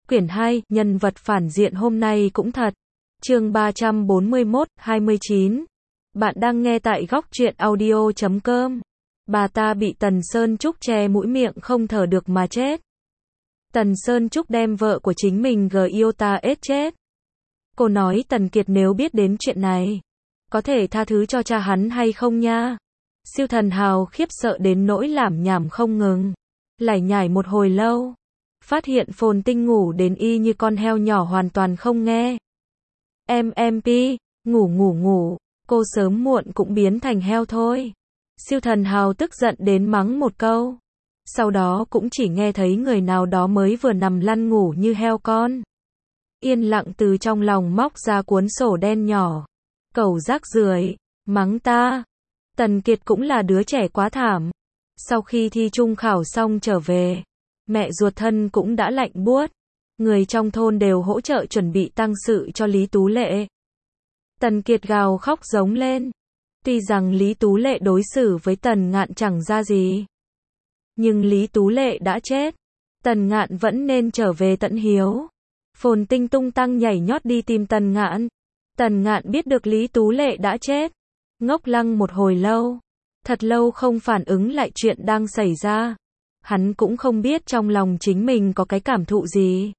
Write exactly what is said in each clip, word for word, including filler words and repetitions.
Quyển hai, nhân vật phản diện hôm nay cũng thật. Chương ba trăm bốn mươi mốt, hai mươi chín. Bạn đang nghe tại góc truyện audio chấm com. Bà ta bị Tần Sơn Trúc che mũi miệng không thở được mà chết. Tần Sơn Trúc đem vợ của chính mình Giota ết chết. Cô nói Tần Kiệt nếu biết đến chuyện này, có thể tha thứ cho cha hắn hay không nha? Siêu Thần Hào khiếp sợ đến nỗi lảm nhảm không ngừng, lải nhải một hồi lâu. Phát hiện Phồn Tinh ngủ đến y như con heo nhỏ hoàn toàn không nghe. Em em pi, ngủ ngủ ngủ, cô sớm muộn cũng biến thành heo thôi. Siêu Thần Hào tức giận đến mắng một câu. Sau đó cũng chỉ nghe thấy người nào đó mới vừa nằm lăn ngủ như heo con. Yên lặng từ trong lòng móc ra cuốn sổ đen nhỏ. Cẩu rác rưởi, mắng ta. Tần Kiệt cũng là đứa trẻ quá thảm. Sau khi thi trung khảo xong trở về, mẹ ruột thân cũng đã lạnh buốt. Người trong thôn đều hỗ trợ chuẩn bị tang sự cho Lý Tú Lệ. Tần Kiệt gào khóc giống lên. Tuy rằng Lý Tú Lệ đối xử với Tần Ngạn chẳng ra gì, nhưng Lý Tú Lệ đã chết, Tần Ngạn vẫn nên trở về tận hiếu. Phồn Tinh tung tăng nhảy nhót đi tìm Tần Ngạn. Tần Ngạn biết được Lý Tú Lệ đã chết, ngốc lăng một hồi lâu, thật lâu không phản ứng lại chuyện đang xảy ra. Hắn cũng không biết trong lòng chính mình có cái cảm thụ gì.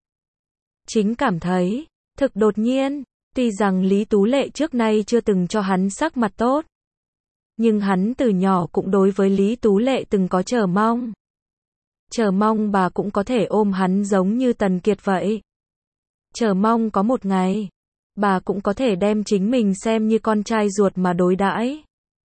Chính cảm thấy, thực đột nhiên, tuy rằng Lý Tú Lệ trước nay chưa từng cho hắn sắc mặt tốt, nhưng hắn từ nhỏ cũng đối với Lý Tú Lệ từng có chờ mong. Chờ mong bà cũng có thể ôm hắn giống như Tần Kiệt vậy. Chờ mong có một ngày, bà cũng có thể đem chính mình xem như con trai ruột mà đối đãi.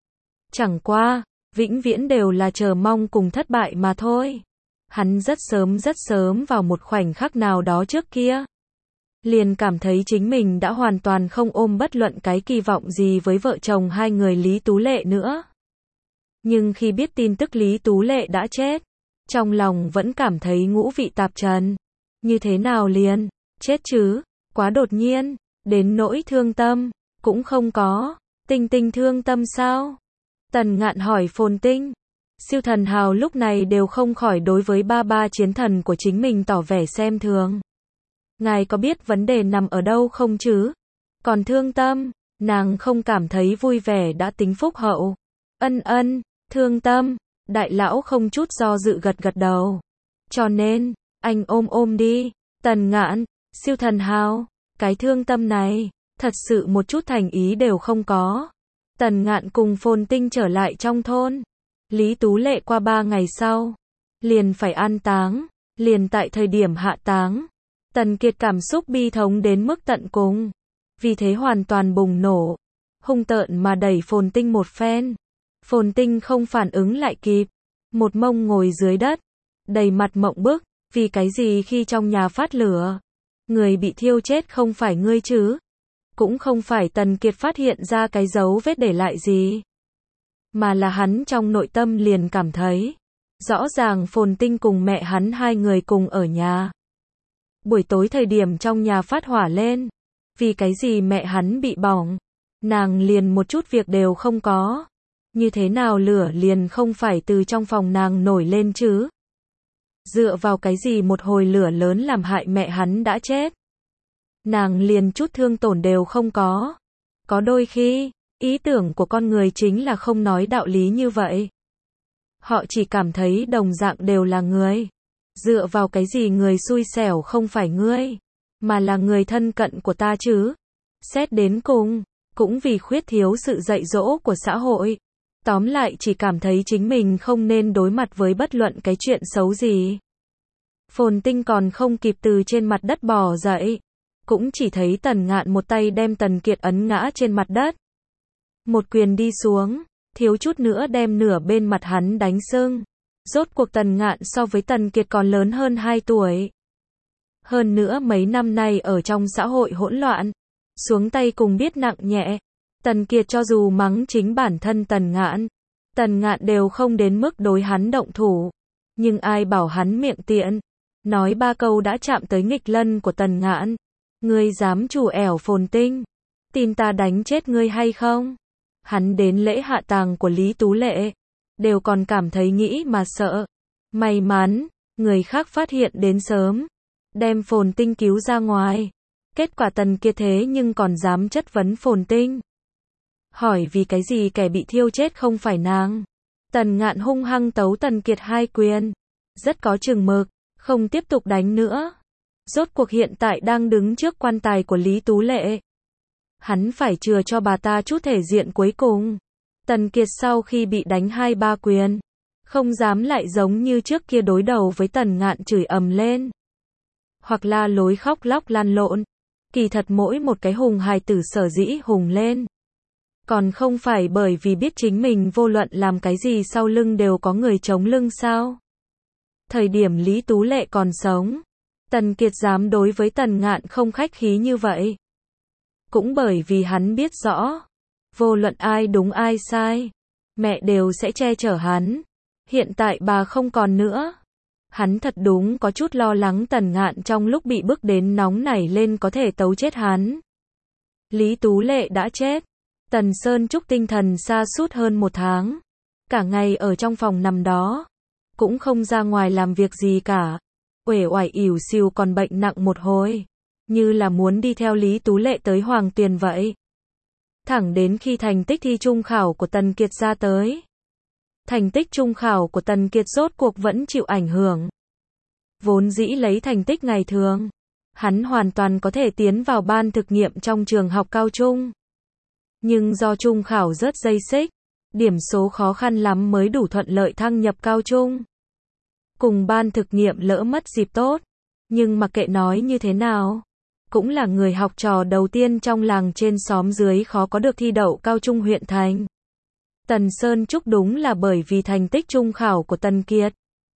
Chẳng qua, vĩnh viễn đều là chờ mong cùng thất bại mà thôi. Hắn rất sớm rất sớm vào một khoảnh khắc nào đó trước kia, liền cảm thấy chính mình đã hoàn toàn không ôm bất luận cái kỳ vọng gì với vợ chồng hai người Lý Tú Lệ nữa. Nhưng khi biết tin tức Lý Tú Lệ đã chết, trong lòng vẫn cảm thấy ngũ vị tạp trần. Như thế nào liền chết chứ? Quá đột nhiên, đến nỗi thương tâm cũng không có. Tinh Tinh thương tâm sao? Tần Ngạn hỏi Phồn Tinh. Siêu Thần Hào lúc này đều không khỏi đối với ba ba chiến thần của chính mình tỏ vẻ xem thường. Ngài có biết vấn đề nằm ở đâu không chứ? Còn thương tâm, nàng không cảm thấy vui vẻ đã tính phúc hậu. Ân ân, thương tâm, đại lão không chút do dự gật gật đầu. Cho nên, anh ôm ôm đi. Tần Ngạn, Siêu Thần Hào, cái thương tâm này, thật sự một chút thành ý đều không có. Tần Ngạn cùng Phồn Tinh trở lại trong thôn. Lý Tú Lệ qua ba ngày sau, liền phải an táng. Liền tại thời điểm hạ táng, Tần Kiệt cảm xúc bi thống đến mức tận cùng, vì thế hoàn toàn bùng nổ, hung tợn mà đẩy Phồn Tinh một phen. Phồn Tinh không phản ứng lại kịp, một mông ngồi dưới đất, đầy mặt mộng bức. Vì cái gì khi trong nhà phát lửa, người bị thiêu chết không phải ngươi chứ? Cũng không phải Tần Kiệt phát hiện ra cái dấu vết để lại gì, mà là hắn trong nội tâm liền cảm thấy, rõ ràng Phồn Tinh cùng mẹ hắn hai người cùng ở nhà. Buổi tối thời điểm trong nhà phát hỏa lên, vì cái gì mẹ hắn bị bỏng, nàng liền một chút việc đều không có. Như thế nào lửa liền không phải từ trong phòng nàng nổi lên chứ? Dựa vào cái gì một hồi lửa lớn làm hại mẹ hắn đã chết? Nàng liền chút thương tổn đều không có. Có đôi khi, ý tưởng của con người chính là không nói đạo lý như vậy. Họ chỉ cảm thấy đồng dạng đều là người. Dựa vào cái gì người xui xẻo không phải ngươi, mà là người thân cận của ta chứ? Xét đến cùng, cũng vì khuyết thiếu sự dạy dỗ của xã hội. Tóm lại chỉ cảm thấy chính mình không nên đối mặt với bất luận cái chuyện xấu gì. Phồn Tinh còn không kịp từ trên mặt đất bò dậy, cũng chỉ thấy Tần Ngạn một tay đem Tần Kiệt ấn ngã trên mặt đất. Một quyền đi xuống, thiếu chút nữa đem nửa bên mặt hắn đánh sưng. Rốt cuộc Tần Ngạn so với Tần Kiệt còn lớn hơn hai tuổi. Hơn nữa mấy năm nay ở trong xã hội hỗn loạn, xuống tay cùng biết nặng nhẹ. Tần Kiệt cho dù mắng chính bản thân Tần Ngạn, Tần Ngạn đều không đến mức đối hắn động thủ. Nhưng ai bảo hắn miệng tiện, nói ba câu đã chạm tới nghịch lân của Tần Ngạn. Ngươi dám trù ẻo Phồn Tinh, tin ta đánh chết ngươi hay không? Hắn đến lễ hạ táng của Lý Tú Lệ, đều còn cảm thấy nghĩ mà sợ. May mắn, người khác phát hiện đến sớm. đem Phồn Tinh cứu ra ngoài. Kết quả Tần Kiệt thế nhưng còn dám chất vấn Phồn Tinh. Hỏi vì cái gì kẻ bị thiêu chết không phải nàng. Tần Ngạn hung hăng tấu Tần Kiệt hai quyền. Rất có chừng mực, không tiếp tục đánh nữa. Rốt cuộc hiện tại đang đứng trước quan tài của Lý Tú Lệ. Hắn phải chừa cho bà ta chút thể diện cuối cùng. Tần Kiệt sau khi bị đánh hai ba quyền, không dám lại giống như trước kia đối đầu với Tần Ngạn chửi ầm lên. Hoặc la lối khóc lóc lăn lộn. Kỳ thật mỗi một cái hùng hài tử sở dĩ hùng lên. Còn không phải bởi vì biết chính mình vô luận làm cái gì sau lưng đều có người chống lưng sao. Thời điểm Lý Tú Lệ còn sống, Tần Kiệt dám đối với Tần Ngạn không khách khí như vậy. Cũng bởi vì hắn biết rõ, vô luận ai đúng ai sai, mẹ đều sẽ che chở hắn. Hiện tại bà không còn nữa. Hắn thật đúng có chút lo lắng Tần Ngạn trong lúc bị bức đến nóng nảy lên có thể tấu chết hắn. Lý Tú Lệ đã chết. Tần Sơn Trúc tinh thần sa sút hơn một tháng. Cả ngày ở trong phòng nằm đó. Cũng không ra ngoài làm việc gì cả. Uể oải ỉu xìu còn bệnh nặng một hồi. Như là muốn đi theo Lý Tú Lệ tới Hoàng Tuyền vậy. Thẳng đến khi thành tích thi trung khảo của Tần Kiệt ra tới. Thành tích trung khảo của Tần Kiệt rốt cuộc vẫn chịu ảnh hưởng. Vốn dĩ lấy thành tích ngày thường, hắn hoàn toàn có thể tiến vào ban thực nghiệm trong trường học cao trung. Nhưng do trung khảo rớt dây xích, điểm số khó khăn lắm mới đủ thuận lợi thăng nhập cao trung. Cùng ban thực nghiệm lỡ mất dịp tốt, nhưng mặc kệ nói như thế nào, cũng là người học trò đầu tiên trong làng trên xóm dưới khó có được thi đậu cao trung huyện thành. Tần Sơn Trúc đúng là bởi vì thành tích trung khảo của Tần Kiệt.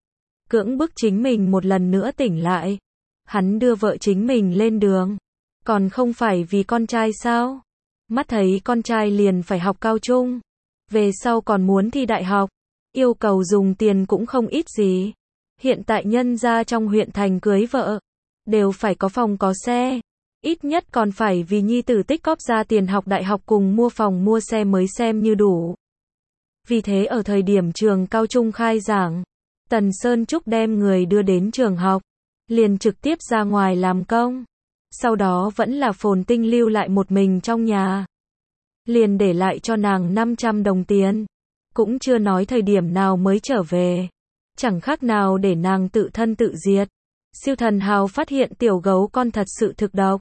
Cưỡng bức chính mình một lần nữa tỉnh lại. Hắn đưa vợ chính mình lên đường. Còn không phải vì con trai sao? Mắt thấy con trai liền phải học cao trung. Về sau còn muốn thi đại học. Yêu cầu dùng tiền cũng không ít gì. Hiện tại nhân gia trong huyện thành cưới vợ. Đều phải có phòng có xe. Ít nhất còn phải vì nhi tử tích cóp ra tiền học đại học cùng mua phòng mua xe mới xem như đủ. Vì thế ở thời điểm trường cao trung khai giảng, Tần Sơn Trúc đem người đưa đến trường học, liền trực tiếp ra ngoài làm công. Sau đó vẫn là Phồn Tinh lưu lại một mình trong nhà. Liền để lại cho nàng năm trăm đồng tiền. Cũng chưa nói thời điểm nào mới trở về. Chẳng khác nào để nàng tự thân tự diệt. Siêu thần hào phát hiện tiểu gấu con thật sự thực độc.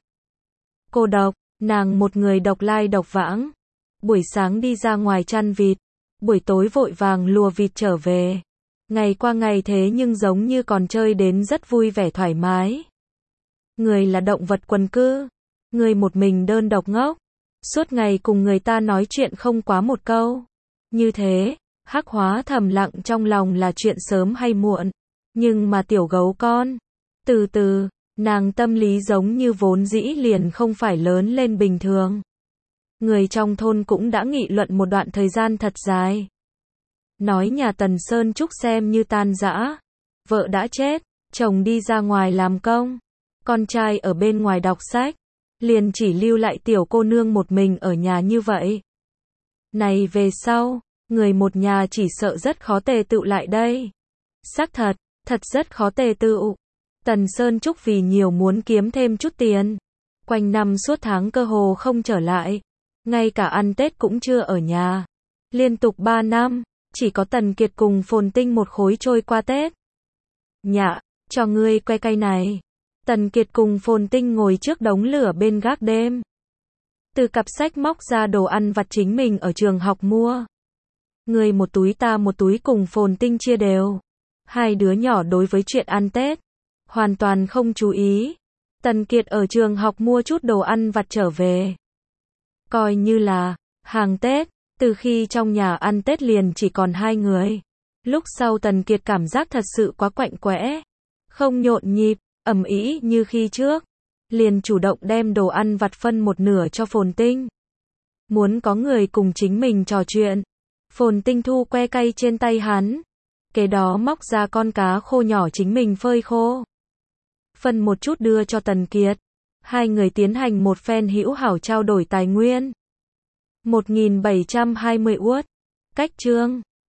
Cô độc, nàng một người độc lai độc vãng. Buổi sáng đi ra ngoài chăn vịt. Buổi tối vội vàng lùa vịt trở về. Ngày qua ngày thế nhưng giống như còn chơi đến rất vui vẻ thoải mái. Người là động vật quần cư. Người một mình đơn độc ngốc. Suốt ngày cùng người ta nói chuyện không quá một câu. Như thế, Hắc Hóa thầm lặng trong lòng là chuyện sớm hay muộn. Nhưng mà tiểu gấu con, từ từ, nàng tâm lý giống như vốn dĩ liền không phải lớn lên bình thường. Người trong thôn cũng đã nghị luận một đoạn thời gian thật dài. Nói nhà Tần Sơn Trúc xem như tan rã. Vợ đã chết, chồng đi ra ngoài làm công, con trai ở bên ngoài đọc sách, liền chỉ lưu lại tiểu cô nương một mình ở nhà như vậy. Này về sau, người một nhà chỉ sợ rất khó tề tựu lại đây. Xác thật, thật rất khó tề tựu. Tần Sơn Trúc vì nhiều muốn kiếm thêm chút tiền, quanh năm suốt tháng cơ hồ không trở lại. Ngay cả ăn Tết cũng chưa ở nhà. Liên tục ba năm, chỉ có Tần Kiệt cùng Phồn Tinh một khối trôi qua Tết. Nhạ, cho ngươi que cây này. Tần Kiệt cùng Phồn Tinh ngồi trước đống lửa bên gác đêm. Từ cặp sách móc ra đồ ăn vặt chính mình ở trường học mua. Người một túi ta một túi cùng Phồn Tinh chia đều. Hai đứa nhỏ đối với chuyện ăn Tết hoàn toàn không chú ý. Tần Kiệt ở trường học mua chút đồ ăn vặt trở về. Coi như là hàng Tết, từ khi trong nhà ăn Tết liền chỉ còn hai người. Lúc sau Tần Kiệt cảm giác thật sự quá quạnh quẽ, không nhộn nhịp, ầm ĩ như khi trước. Liền chủ động đem đồ ăn vặt phân một nửa cho Phồn Tinh. Muốn có người cùng chính mình trò chuyện. Phồn Tinh thu que cay trên tay hắn. Kế đó móc ra con cá khô nhỏ chính mình phơi khô. Phân một chút đưa cho Tần Kiệt. Hai người tiến hành một phen hữu hảo trao đổi tài nguyên. một nghìn bảy trăm hai mươi uất. Cách chương